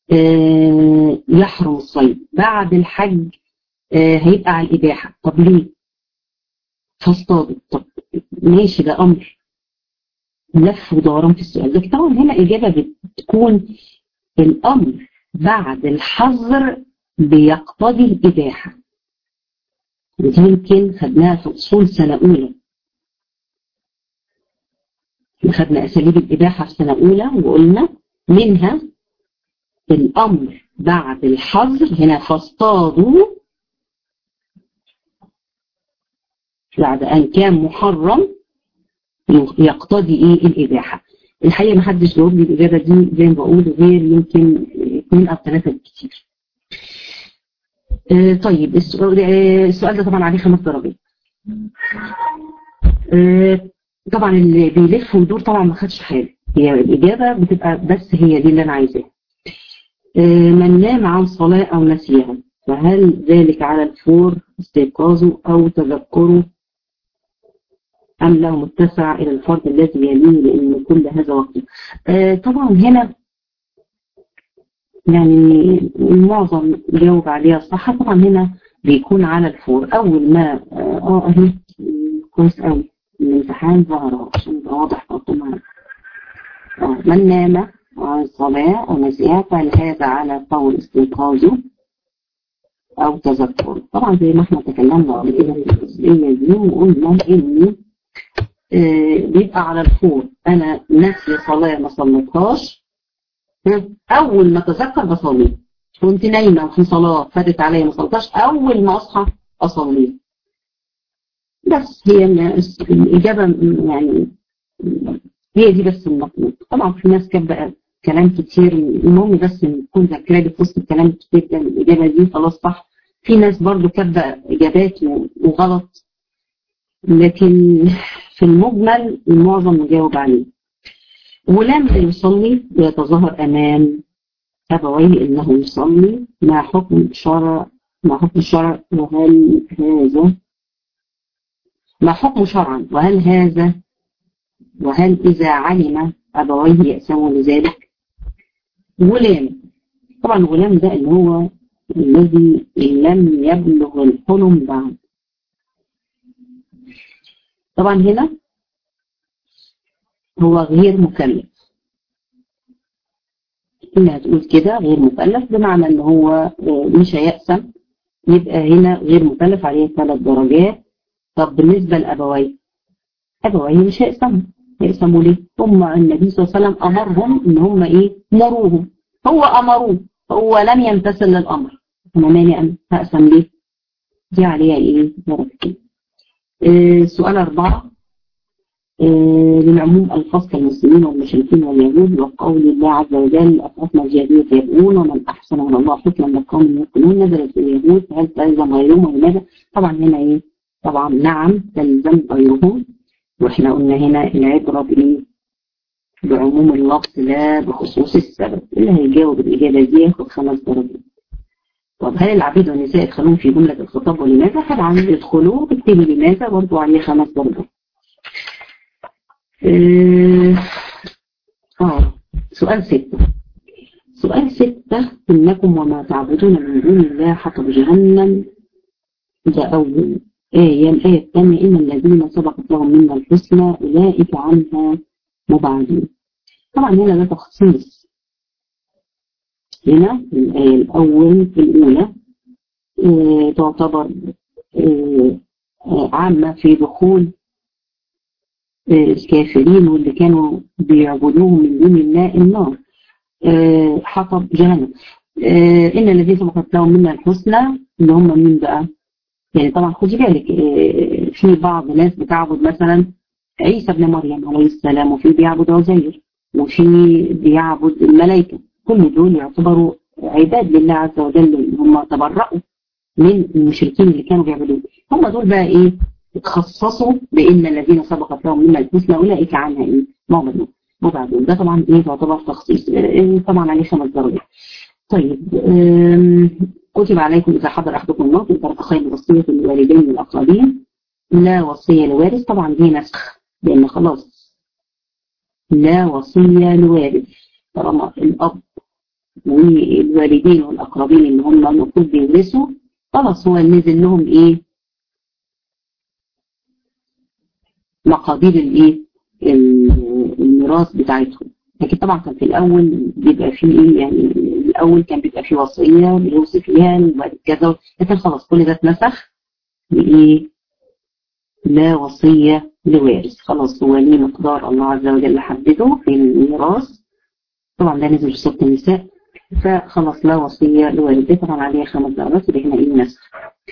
[SPEAKER 1] يحرم الصيد، بعد الحج هيبقى على الإباحة. طب ليه؟ فاصطادوا. طب ماشي ده أمر لف ودوران في السؤال، لكن طبعا هنا إجابة بتكون الأمر بعد الحظر بيقتضي الإباحة، ودي يمكن خدناها في أصول سنة أولى، خدنا أساليب الإباحة في سنة أولى وقلنا منها الأمر بعد الحظر. هنا فاصطادوا بعد أن كان محرم يقتضي إيه الإباحة. الحقيقة ما حدش جاوب لي الإجابة دي زي ما بقول غير يمكن 2 أو 3 بالكثير. طيب السؤال ده طبعا عليه 5 درجات. طبعا اللي بيلف ويدور طبعا ما خدش حاجة، هي الإجابة بتبقى بس هي دي اللي أنا عايزاها. من نام عن صلاة أو نسيها فهل ذلك على الفور استيقاظه أو تذكره أم له متسع إلى الفرض الذي يليه لأن كل هذا وقته؟ طبعا هنا يعني المعظم جاوب عليها صح. طبعا هنا بيكون على الفور أول ما أهي كويس أوي الامتحان ظهر عشان يبقى واضح برضه معانا. من نام عن الصلاة أو نسيها فهل هذا على فور استيقاظه أو تذكر. طبعا زي ما احنا تكلمنا قبل كده في الجزئية دي وقلنا إن بيبقى على الفور، أنا ناسية صلاة ما صليتهاش، أول ما أتذكر بصلي، كنت نايمة وفي صلاة فاتت عليا ما صليتهاش، أول ما أصحى أصلي. بس هي الإجابة يعني هي دي بس المطلوب. طبعا في ناس كان بقى كلام كتير، المهم بس نكون ذاكرة لي في وسط الكلام كتير ده الإجابة دي خلاص صح. في ناس برضو كاتبة إجابات وغلط، لكن في المجمل المعظم مجاوب عليه. ولما يصلي ويتظاهر أمام أبويه إنه يصلي مع حكم الشرع، وهل إذا علم أبويه يأسموا لذلك. غلام، طبعا الغلام ده اللي هو الذي لم يبلغ الحلم بعد. طبعا هنا هو غير مكلف، إنها تقول كده غير مكلف بمعنى إن هو مش هيأسم، يبقى هنا غير مكلف عليه 3 درجات. طب بالنسبة لأبويه، أبويه مش هيأسموا ليه؟ هم النبي صلى الله عليه وسلم أمرهم إن هم إيه؟ مروهم، هو أمروه، هو لم يمتثل للأمر، أنا ماني أن هأسم ليه؟ دي عليها إيه؟ درجتين. سؤال 4 للعموم الخاص كالمسلمين والمشركين واليهود، وقول الله عز وجل أفرحنا الجاهلية يبغون ومن أحسن من الله حكما لقوم يوقنون، نزلت في اليهود فهل تلزم غيرهم ولماذا؟ طبعا هنا إيه؟ طبعا نعم تلزم غيرهم، وإحنا قلنا هنا العبرة بإيه؟ بعموم اللفظ لا بخصوص السبب. اللي هيجاوب الإجابة دي ياخد 5 درجات. طب هل العبيد والنساء يدخلون في جملة الخطاب ولماذا؟ طبعا يدخلوا، اكتبي لماذا برضو عليه 5 درجات. سؤال 6 إنكم وما تعبدون من دون الله حطب جهنم، ده أول آية. الآية الثانية إن الذين سبقت لهم منا الحسنى أولئك عنها مبعدون. طبعا هنا ده تخصيص، هنا الآية الأولى تعتبر عامة في دخول الكافرين واللي كانوا بيعبدوهم من دون الله النار، حطب جهنم. إن الذين سبقت لهم منا الحسنى اللي هم مين بقى؟ يعني طبعا خدي بالك في بعض ناس بتعبد مثلا عيسى ابن مريم عليه السلام، وفي بيعبد عزير، وفي بيعبد الملائكة، كل دول يعتبروا عباد لله عز وجل، هم تبرأوا من المشركين اللي كانوا بيعبدون. هم دول بقى ايه؟ اتخصصوا بإن الذين سبقت لهم منا الحسنى أولئك عنها ايه؟ مبعدون. ده طبعا ايه؟ تعتبر تخصيص، طبعا عليه 5 درجات. طيب كتب عليكم إذا حضر أحدكم الموت إن ترك خير وصية للوالدين والأقربين، لا وصية لوارث. طبعا دي نسخ، لأن خلاص لا وصية لوارث، طالما الأب والوالدين والأقربين اللي هم المفروض بيورثوا خلاص هو نزل لهم إيه؟ مقادير الإيه؟ الميراث بتاعتهم. لكن طبعا كان في الأول بيبقى فيه إيه؟ يعني الأول كان بيبقى فيه وصية بيوصي فيها وبعد كذا، لكن خلاص كل ده اتنسخ بإيه؟ لا وصية لوارث. خلاص هو ليه مقدار الله عز وجل حدده في الميراث، طبعا ده نزل في سورة النساء، فخلاص لا وصية لوارث. طبعا عليها 5 درجات اللي هنا ايه؟ نسخ.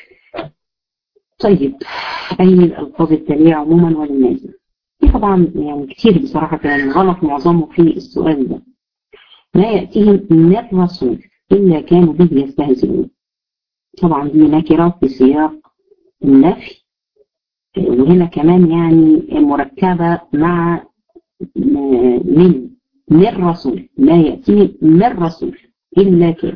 [SPEAKER 1] طيب أي الألفاظ التالية عموما ولماذا؟ دي طبعا يعني كتير بصراحة كان غلط معظمه في السؤال ده. ما يأتيهم من الرسول إلا كانوا به يستهزئون. طبعا دي نكرة في سياق النفي، وهنا كمان يعني مركبة مع من الرسول، ما يأتي من الرسول إلا كان.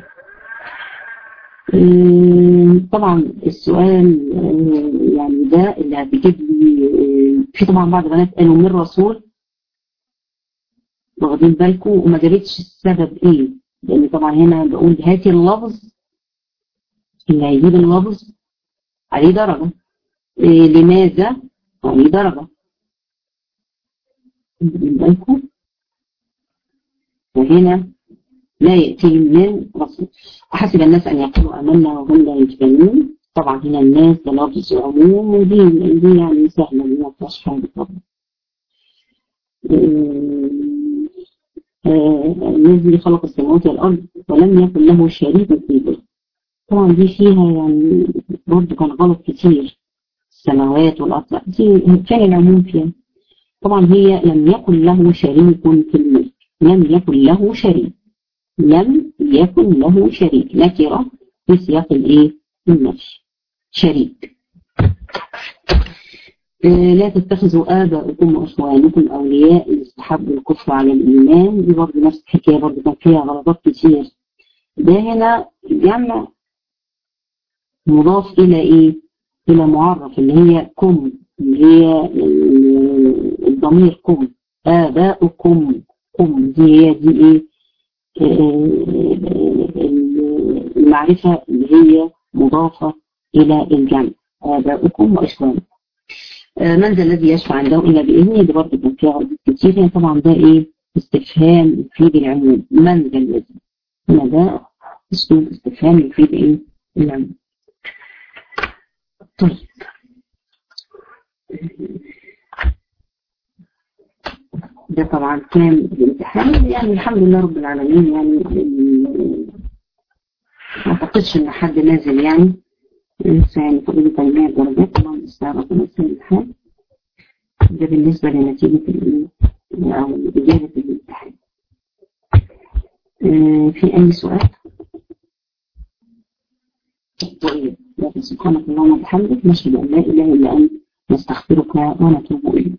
[SPEAKER 1] طبعا السؤال يعني ده اللي هتجيب لي في طبعا بعض البنات قالوا من الرسول، واخدين بالكم، وما جابتش السبب ايه، لان طبعا هنا بقول هاتي اللفظ، اللي هيجيب اللفظ عليه درجة، لماذا عليه درجة، واخدين بالكم. وهنا لا يأتيهم من رسول. أحسب الناس أن يقولوا آمنا وهم لا يفتنون. طبعا هنا الناس ده لفظ عموم، ودي يعني سهلة ما فيهاش حاجة طبعا. الذي خلق السماوات والأرض ولم يكن له شريك في ذلك. طبعا دي فيها يعني برضه كان غلط كتير، السماوات والأرض دي كان العموم فيها. طبعا هي لم يكن له شريك في الملك، لم يكن له شريك، لم يكن له شريك نكرة في سياق الايه؟ النفي. شريك. لا تتخذوا آباءكم وإخوانكم أولياء إن استحبوا الكفر على الإيمان. دي برضه نفس الحكاية، برضه كان فيها غلطات كتير. ده هنا جمع مضاف إلى إيه؟ إلى معرف اللي هي كم، اللي هي الضمير كم. آباؤكم كم دي هي دي إيه؟ المعرفة اللي هي مضافة إلى الجمع. آباؤكم وإخوانكم. من ذا الذي يشفع عنده إلا بإذنه. دي برضه كان فيها غلطات كتير. يعني طبعا ده إيه؟ استفهام يفيد العموم. من ذا الذي، هنا ده اسلوب استفهام يفيد إيه؟ العموم. طيب ده طبعا كان الامتحان. يعني الحمد لله رب العالمين، يعني ما اعتقدش ان حد نازل يعني فاضل تجميع درجات. طبعا استعرض نفس الامتحان ده بالنسبة لنتيجة او اجابة الامتحان. في اي سؤال؟ طيب سبحانك اللهم وبحمدك نشهد ان لا اله الا انت نستغفرك ونتوب اليك.